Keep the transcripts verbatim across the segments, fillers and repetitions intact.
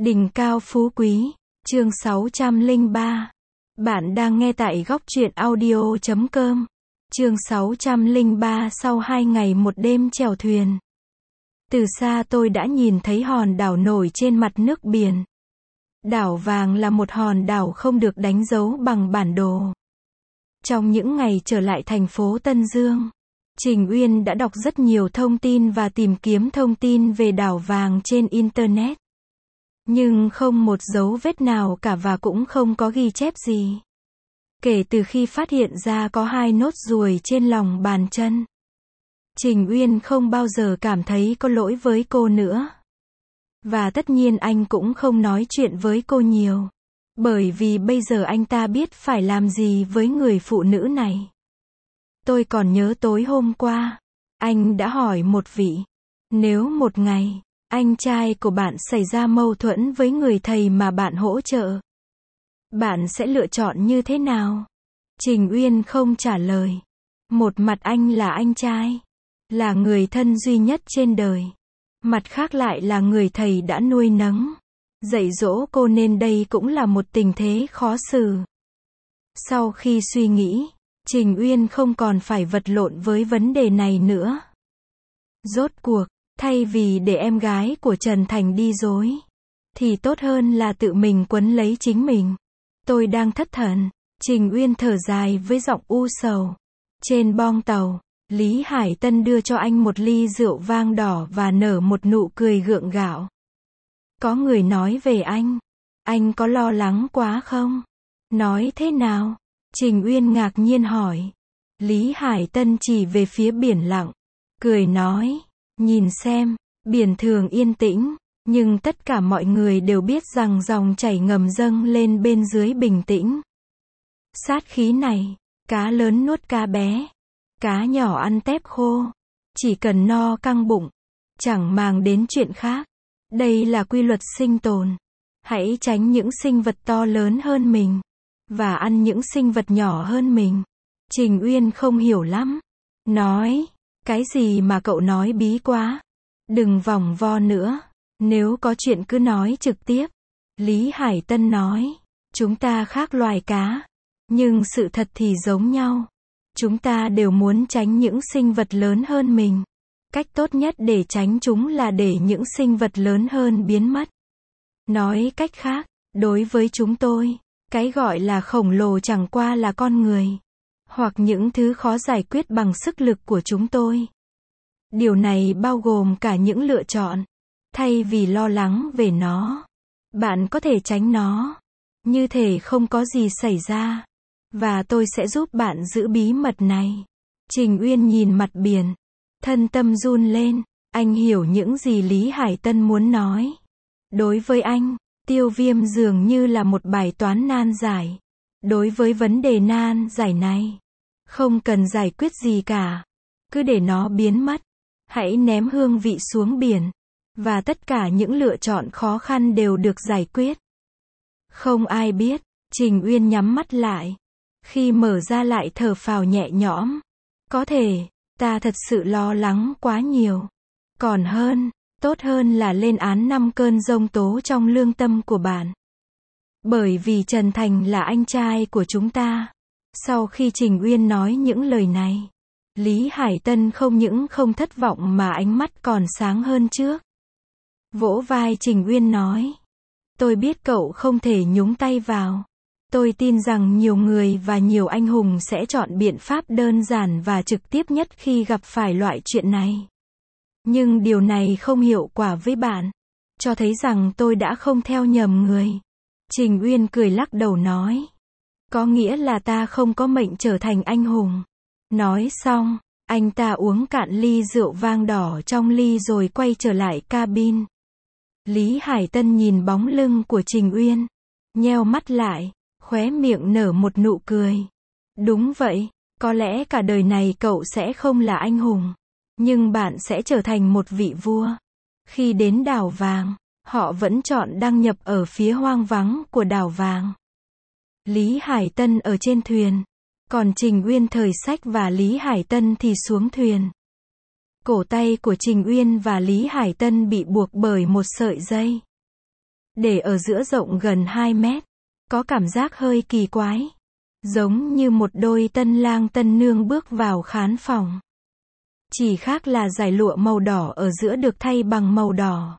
Đỉnh cao phú quý, chương sáu trăm lẻ ba. Bạn đang nghe tại góc truyện audio chấm com. Chương sáu trăm lẻ ba. Sau hai ngày một đêm chèo thuyền. Từ xa tôi đã nhìn thấy hòn đảo nổi trên mặt nước biển. Đảo Vàng là một hòn đảo không được đánh dấu bằng bản đồ. Trong những ngày trở lại thành phố Tân Dương, Trình Uyên đã đọc rất nhiều thông tin và tìm kiếm thông tin về đảo Vàng trên Internet. Nhưng không một dấu vết nào cả và cũng không có ghi chép gì. Kể từ khi phát hiện ra có hai nốt ruồi trên lòng bàn chân, Trình Uyên không bao giờ cảm thấy có lỗi với cô nữa. Và tất nhiên anh cũng không nói chuyện với cô nhiều. Bởi vì bây giờ anh ta biết phải làm gì với người phụ nữ này. Tôi còn nhớ tối hôm qua, anh đã hỏi một vị, nếu một ngày, anh trai của bạn xảy ra mâu thuẫn với người thầy mà bạn hỗ trợ, bạn sẽ lựa chọn như thế nào? Trình Uyên không trả lời. Một mặt anh là anh trai, là người thân duy nhất trên đời. Mặt khác lại là người thầy đã nuôi nấng, dạy dỗ cô nên đây cũng là một tình thế khó xử. Sau khi suy nghĩ, Trình Uyên không còn phải vật lộn với vấn đề này nữa. Rốt cuộc, thay vì để em gái của Trần Thành đi dối, thì tốt hơn là tự mình quấn lấy chính mình. Tôi đang thất thần. Trình Uyên thở dài với giọng u sầu. Trên boong tàu, Lý Hải Tân đưa cho anh một ly rượu vang đỏ và nở một nụ cười gượng gạo. Có người nói về anh. Anh có lo lắng quá không? Nói thế nào? Trình Uyên ngạc nhiên hỏi. Lý Hải Tân chỉ về phía biển lặng, cười nói, nhìn xem, biển thường yên tĩnh, nhưng tất cả mọi người đều biết rằng dòng chảy ngầm dâng lên bên dưới bình tĩnh. Sát khí này, cá lớn nuốt cá bé, cá nhỏ ăn tép khô, chỉ cần no căng bụng, chẳng màng đến chuyện khác. Đây là quy luật sinh tồn. Hãy tránh những sinh vật to lớn hơn mình, và ăn những sinh vật nhỏ hơn mình. Trình Uyên không hiểu lắm. Nói, cái gì mà cậu nói bí quá. Đừng vòng vo nữa. Nếu có chuyện cứ nói trực tiếp. Lý Hải Tân nói, chúng ta khác loài cá. Nhưng sự thật thì giống nhau. Chúng ta đều muốn tránh những sinh vật lớn hơn mình. Cách tốt nhất để tránh chúng là để những sinh vật lớn hơn biến mất. Nói cách khác, đối với chúng tôi, cái gọi là khổng lồ chẳng qua là con người, hoặc những thứ khó giải quyết bằng sức lực của chúng tôi. Điều này bao gồm cả những lựa chọn. Thay vì lo lắng về nó, bạn có thể tránh nó, như thể không có gì xảy ra. Và tôi sẽ giúp bạn giữ bí mật này. Trình Uyên nhìn mặt biển, thân tâm run lên. Anh hiểu những gì Lý Hải Tân muốn nói. Đối với anh, tiêu viêm dường như là một bài toán nan giải. Đối với vấn đề nan giải này, không cần giải quyết gì cả. Cứ để nó biến mất. Hãy ném hương vị xuống biển. Và tất cả những lựa chọn khó khăn đều được giải quyết. Không ai biết. Trình Uyên nhắm mắt lại. Khi mở ra lại thở phào nhẹ nhõm. Có thể, ta thật sự lo lắng quá nhiều. Còn hơn, tốt hơn là lên án năm cơn giông tố trong lương tâm của bạn. Bởi vì Trần Thành là anh trai của chúng ta. Sau khi Trình Uyên nói những lời này, Lý Hải Tân không những không thất vọng mà ánh mắt còn sáng hơn trước. Vỗ vai Trình Uyên nói, tôi biết cậu không thể nhúng tay vào. Tôi tin rằng nhiều người và nhiều anh hùng sẽ chọn biện pháp đơn giản và trực tiếp nhất khi gặp phải loại chuyện này. Nhưng điều này không hiệu quả với bạn. Cho thấy rằng tôi đã không theo nhầm người. Trình Uyên cười lắc đầu nói. Có nghĩa là ta không có mệnh trở thành anh hùng. Nói xong, anh ta uống cạn ly rượu vang đỏ trong ly rồi quay trở lại cabin. Lý Hải Tân nhìn bóng lưng của Trình Uyên, nheo mắt lại, khóe miệng nở một nụ cười. Đúng vậy, có lẽ cả đời này cậu sẽ không là anh hùng, nhưng bạn sẽ trở thành một vị vua. Khi đến đảo Vàng, họ vẫn chọn đăng nhập ở phía hoang vắng của đảo Vàng. Lý Hải Tân ở trên thuyền, còn Trình Uyên thời sách và Lý Hải Tân thì xuống thuyền. Cổ tay của Trình Uyên và Lý Hải Tân bị buộc bởi một sợi dây. để ở giữa rộng gần hai mét. Có cảm giác hơi kỳ quái. Giống như một đôi tân lang tân nương bước vào khán phòng. Chỉ khác là dải lụa màu đỏ ở giữa được thay bằng màu đỏ.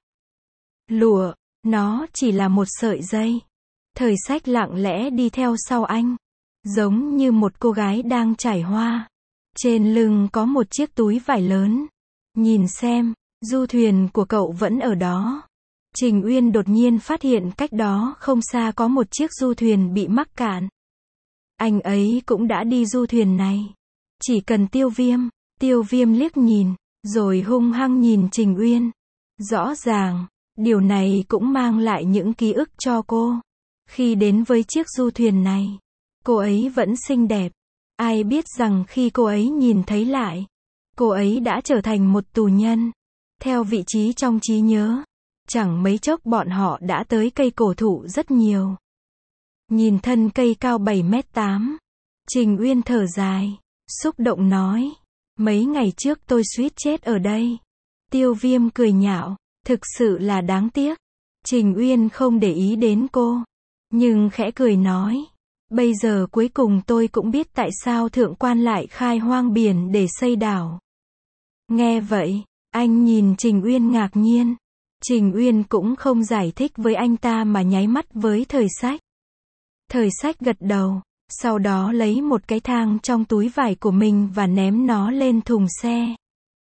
Lụa, nó chỉ là một sợi dây. Thời Sách lặng lẽ đi theo sau anh. Giống như một cô gái đang trải hoa. Trên lưng có một chiếc túi vải lớn. Nhìn xem, du thuyền của cậu vẫn ở đó. Trình Uyên đột nhiên phát hiện cách đó không xa có một chiếc du thuyền bị mắc cạn. Anh ấy cũng đã đi du thuyền này. Chỉ cần Tiêu Viêm. Tiêu Viêm liếc nhìn, rồi hung hăng nhìn Trình Uyên. Rõ ràng, điều này cũng mang lại những ký ức cho cô. Khi đến với chiếc du thuyền này, cô ấy vẫn xinh đẹp. Ai biết rằng khi cô ấy nhìn thấy lại, cô ấy đã trở thành một tù nhân. Theo vị trí trong trí nhớ, chẳng mấy chốc bọn họ đã tới cây cổ thụ rất nhiều. Nhìn thân cây cao bảy mét tám, Trình Uyên thở dài, xúc động nói, mấy ngày trước tôi suýt chết ở đây. Tiêu Viêm cười nhạo, thực sự là đáng tiếc. Trình Uyên không để ý đến cô, nhưng khẽ cười nói, bây giờ cuối cùng tôi cũng biết tại sao thượng quan lại khai hoang biển để xây đảo. Nghe vậy, anh nhìn Trình Uyên ngạc nhiên. Trình Uyên cũng không giải thích với anh ta mà nháy mắt với Thời Sách. Thời Sách gật đầu, sau đó lấy một cái thang trong túi vải của mình và ném nó lên thùng xe.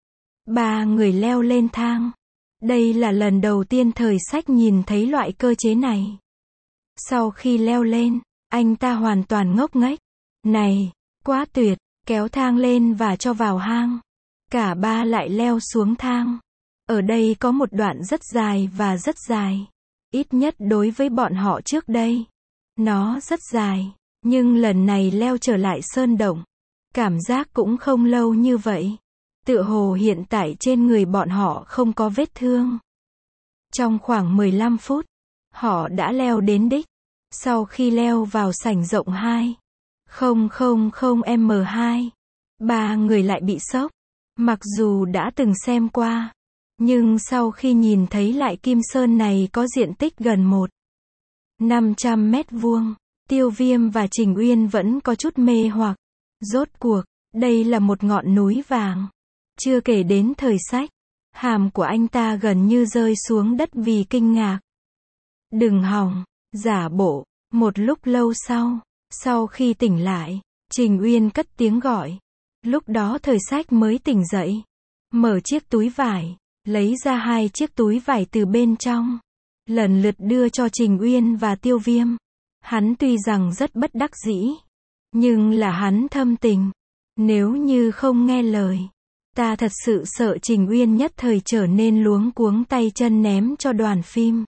Ba người leo lên thang. Đây là lần đầu tiên Thời Sách nhìn thấy loại cơ chế này. Sau khi leo lên, anh ta hoàn toàn ngốc nghếch. Này, quá tuyệt, kéo thang lên và cho vào hang. Cả ba lại leo xuống thang. Ở đây có một đoạn rất dài và rất dài. Ít nhất đối với bọn họ trước đây. Nó rất dài, nhưng lần này leo trở lại sơn động. Cảm giác cũng không lâu như vậy. Tựa hồ hiện tại trên người bọn họ không có vết thương. Trong khoảng mười lăm phút, họ đã leo đến đích. Sau khi leo vào sảnh rộng hai không không không M hai, ba người lại bị sốc. Mặc dù đã từng xem qua, nhưng sau khi nhìn thấy lại Kim Sơn này có diện tích gần một nghìn năm trăm mét vuông, Tiêu Viêm và Trình Uyên vẫn có chút mê hoặc. Rốt cuộc, đây là một ngọn núi vàng. Chưa kể đến Thời Sách, hàm của anh ta gần như rơi xuống đất vì kinh ngạc. Đừng hòng, giả bộ. Một lúc lâu sau, sau khi tỉnh lại, Trình Uyên cất tiếng gọi. Lúc đó Thời Sách mới tỉnh dậy, mở chiếc túi vải, lấy ra hai chiếc túi vải từ bên trong, lần lượt đưa cho Trình Uyên và Tiêu Viêm. Hắn tuy rằng rất bất đắc dĩ, nhưng là hắn thâm tình. Nếu như không nghe lời, ta thật sự sợ Trình Uyên nhất thời trở nên luống cuống tay chân ném cho đoàn phim.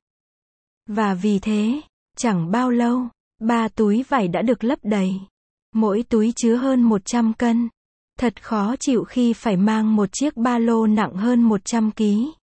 Và vì thế, chẳng bao lâu, ba túi vải đã được lấp đầy. Mỗi túi chứa hơn một trăm cân. Thật khó chịu khi phải mang một chiếc ba lô nặng hơn một trăm ki lô gam.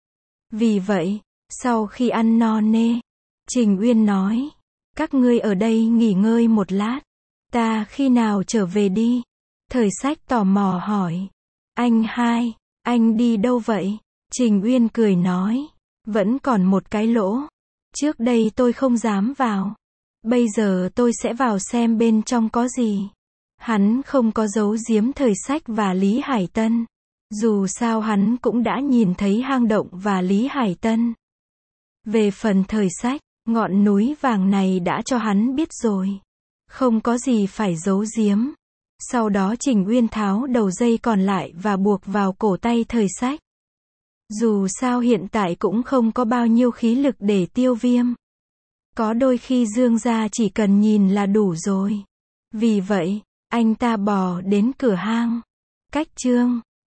Vì vậy, sau khi ăn no nê, Trình Uyên nói, các ngươi ở đây nghỉ ngơi một lát. Ta khi nào trở về đi? Thời Sách tò mò hỏi. Anh hai, anh đi đâu vậy? Trình Uyên cười nói, vẫn còn một cái lỗ. Trước đây tôi không dám vào. Bây giờ tôi sẽ vào xem bên trong có gì. Hắn không có giấu giếm Thời Sách và Lý Hải Tân. Dù sao hắn cũng đã nhìn thấy hang động và Lý Hải Tân. Về phần Thời Sách, ngọn núi vàng này đã cho hắn biết rồi. Không có gì phải giấu giếm. Sau đó Trình Uyên tháo đầu dây còn lại và buộc vào cổ tay Thời Sách. Dù sao hiện tại cũng không có bao nhiêu khí lực để Tiêu Viêm. Có đôi khi Dương gia chỉ cần nhìn là đủ rồi. Vì vậy, anh ta bò đến cửa hang. Cách chương